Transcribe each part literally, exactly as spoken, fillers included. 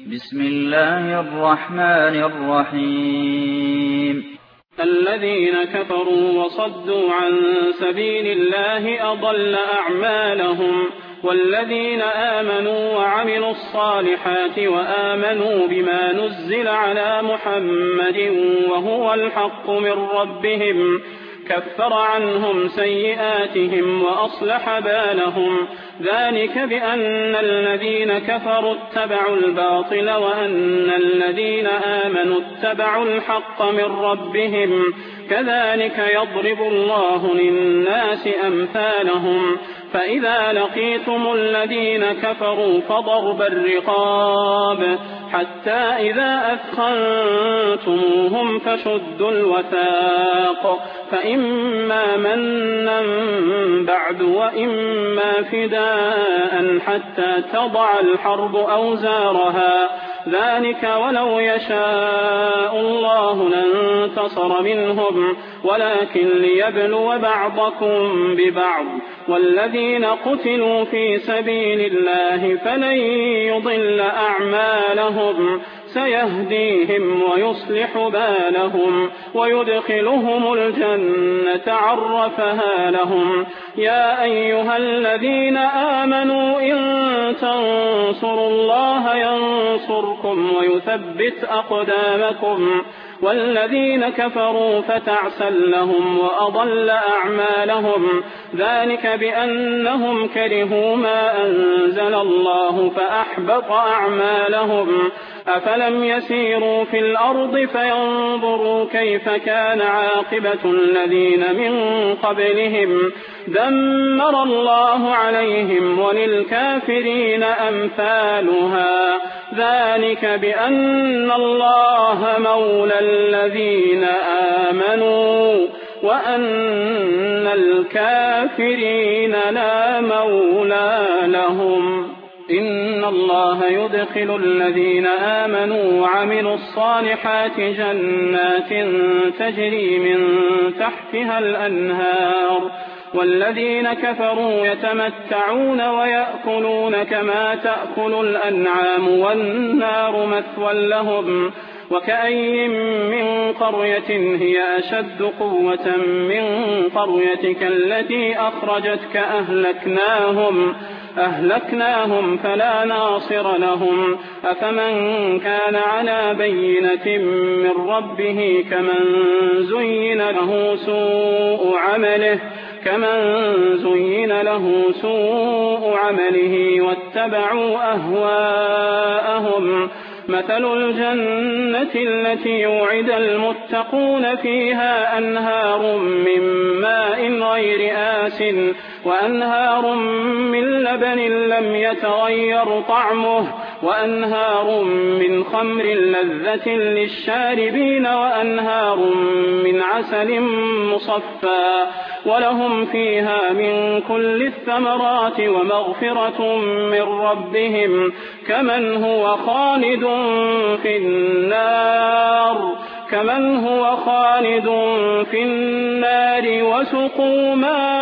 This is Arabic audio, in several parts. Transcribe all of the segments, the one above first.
بسم الله الرحمن الرحيم الذين كفروا وصدوا عن سبيل الله أضل أعمالهم والذين آمنوا وعملوا الصالحات وآمنوا بما نزل على محمد وهو الحق من ربهم كفر عنهم سيئاتهم وأصلح بالهم ذلك بأن الذين كفروا اتبعوا الباطل وأن الذين آمنوا اتبعوا الحق من ربهم كذلك يضرب الله للناس أمثالهم فإذا لقيتم الذين كفروا فضرب الرقاب حتى إذا أثخنتموهم فشدوا الوثاق فإما منا بعد وإما فداء حتى تضع الحرب أوزارها ذلك ولو يشاء الله لانتصر منهم ولكن ليبلو بعضكم ببعض والذين قتلوا في سبيل الله فلن يضل أعمالهم سيهديهم ويصلح بالهم ويدخلهم الجنة عرفها لهم يا أيها الذين آمنوا إن تنصروا الله ينصركم ويثبت أقدامكم والذين كفروا فتعسا لهم وأضل أعمالهم ذلك بأنهم كرهوا ما أنزل الله فأحبط أعمالهم أفلم يسيروا في الأرض فينظروا كيف كان عاقبة الذين من قبلهم دمر الله عليهم وللكافرين أمثالها ذلك بأن الله مولى الذين آمنوا وأن الكافرين لا مولى لهم إن الله يدخل الذين آمنوا وعملوا الصالحات جنات تجري من تحتها الأنهار والذين كفروا يتمتعون ويأكلون كما تأكل الأنعام والنار مثوى لهم وكأي من قرية هي أشد قوة من قريتك التي أخرجتك أهلكناهم أهلكناهم فلا ناصر لهم أفمن كان على بينة من ربه كمن زين له سوء عمله كمن زين له سوء عمله واتبعوا أهواءهم مثل الجنة التي وعد المتقون فيها أنهار من ماء غير آس وأنهار من لبن لم يتغير طعمه وأنهار من خمر لذة للشاربين وأنهار من عسل مصفى ولهم فيها من كل الثمرات ومغفرة من ربهم كمن هو خالد في النار كمن هو خالد في النار وسقوا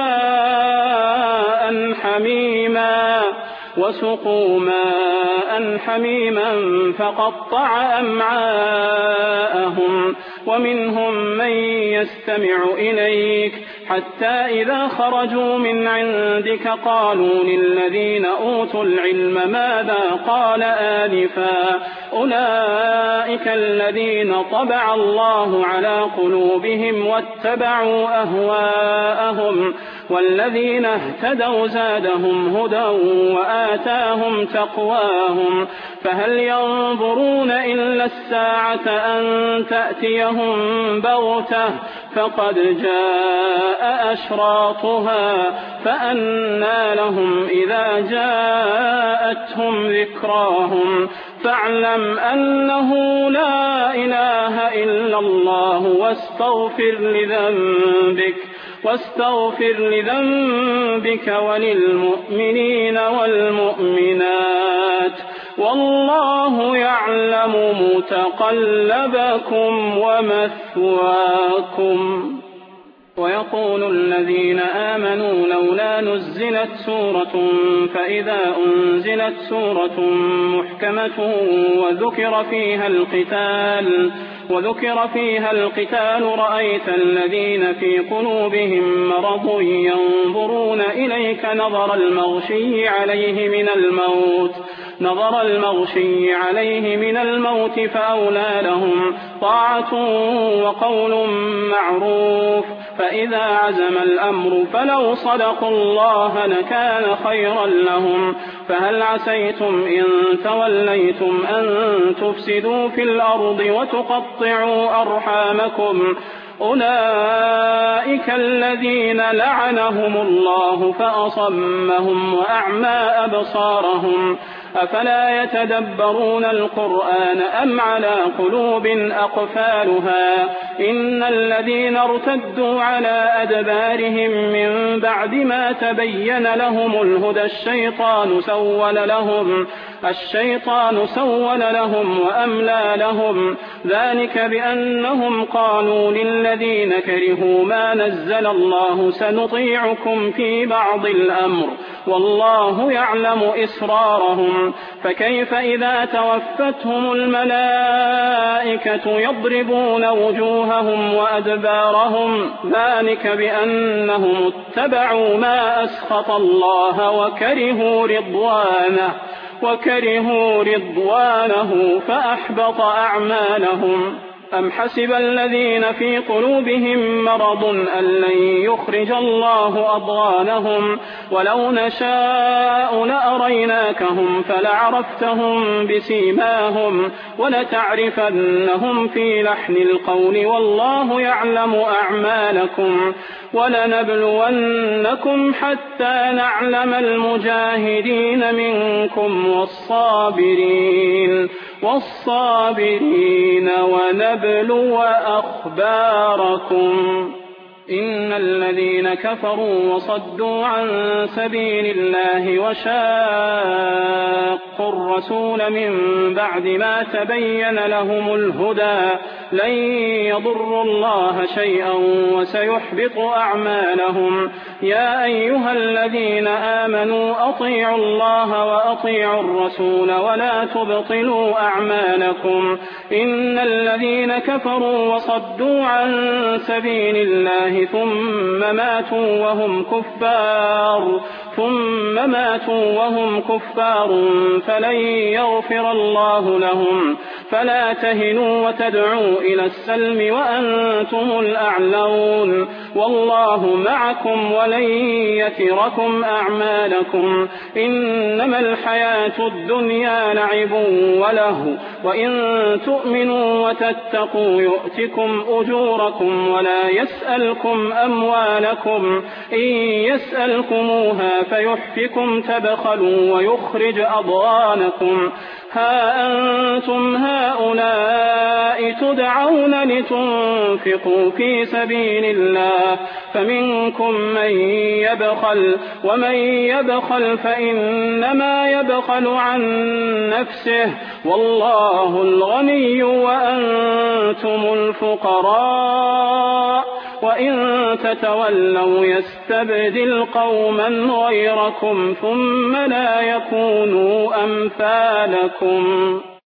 ماء حميما وسقوا ماء حميما فقطع أمعاءهم ومنهم من يستمع إليك حتى إذا خرجوا من عندك قالوا للذين أوتوا العلم ماذا قال آنفا أولئك الذين طبع الله على قلوبهم واتبعوا أهواءهم والذين اهتدوا زادهم هدى وآتاهم تقواهم فهل ينظرون إلا الساعة أن تأتيهم بغتة فقد جاء أشراطها فأنى لهم إذا جاءتهم ذكراهم فاعلم أنه لا إله إلا الله واستغفر لذنبك واستغفر لذنبك وللمؤمنين والمؤمنات والله يعلم متقلبكم ومثواكم ويقول الذين آمنوا لولا نزلت سورة فإذا أنزلت سورة محكمة وذكر فيها القتال وذكر فيها القتال رأيت الذين في قلوبهم مرض ينظرون إليك نظر المغشي عليه من الموت نظر المغشي عليه من الموت فأولى لهم طاعة وقول معروف فإذا عزم الأمر فلو صدقوا الله لكان خيرا لهم فهل عسيتم إن توليتم أن تفسدوا في الأرض وتقطعوا أرحامكم أولئك الذين لعنهم الله فأصمهم وأعمى أبصارهم أفلا يتدبرون القرآن أم على قلوب أقفالها إن الذين ارتدوا على أدبارهم من بعد ما تبين لهم الهدى الشيطان سول لهم الشيطان سول لهم وأملى لهم ذلك بأنهم قالوا للذين كرهوا ما نزل الله سنطيعكم في بعض الأمر والله يعلم إسرارهم فكيف إذا توفتهم الملائكة يضربون وجوههم وأدبارهم ذلك بأنهم اتبعوا ما أسخط الله وكرهوا رضوانه وكرهوا رضوانه فأحبط أعمالهم أم حسب الذين في قلوبهم مرض أن لن يخرج الله أضغانهم ولو نشاء لأريناكهم فلعرفتهم بسيماهم ولتعرفنهم في لحن القول والله يعلم أعمالكم ولنبلونكم حتى نعلم المجاهدين منكم والصابرين والصابرين ونبلو أخباركم إن الذين كفروا وصدوا عن سبيل الله وشاقوا الرسول من بعد ما تبين لهم الهدى لن يضروا الله شيئا وسيحبط أعمالهم يا أيها الذين آمنوا أطيعوا الله وأطيعوا الرسول ولا تبطلوا أعمالكم إن الذين كفروا وصدوا عن سبيل الله ثم ماتوا وهم كفار ثم ماتوا وهم كفار فلن يغفر الله لهم فلا تهنوا وتدعوا إلى السلم وأنتم الأعلون والله معكم ولن يتركم أعمالكم إنما الحياة الدنيا لعب وله وإن تؤمنوا وتتقوا يؤتكم أجوركم ولا يسألكم أموالكم إن يسألكموها فيحفكم تبخلوا ويخرج أضغانكم ها أنتم هؤلاء تدعون لتنفقوا في سبيل الله فمنكم من يبخل ومن يبخل فإنما يبخل عن نفسه والله الغني وأنتم الفقراء وإن تتولوا يستبدل قوما غيركم ثم لا يكونوا أمثالكم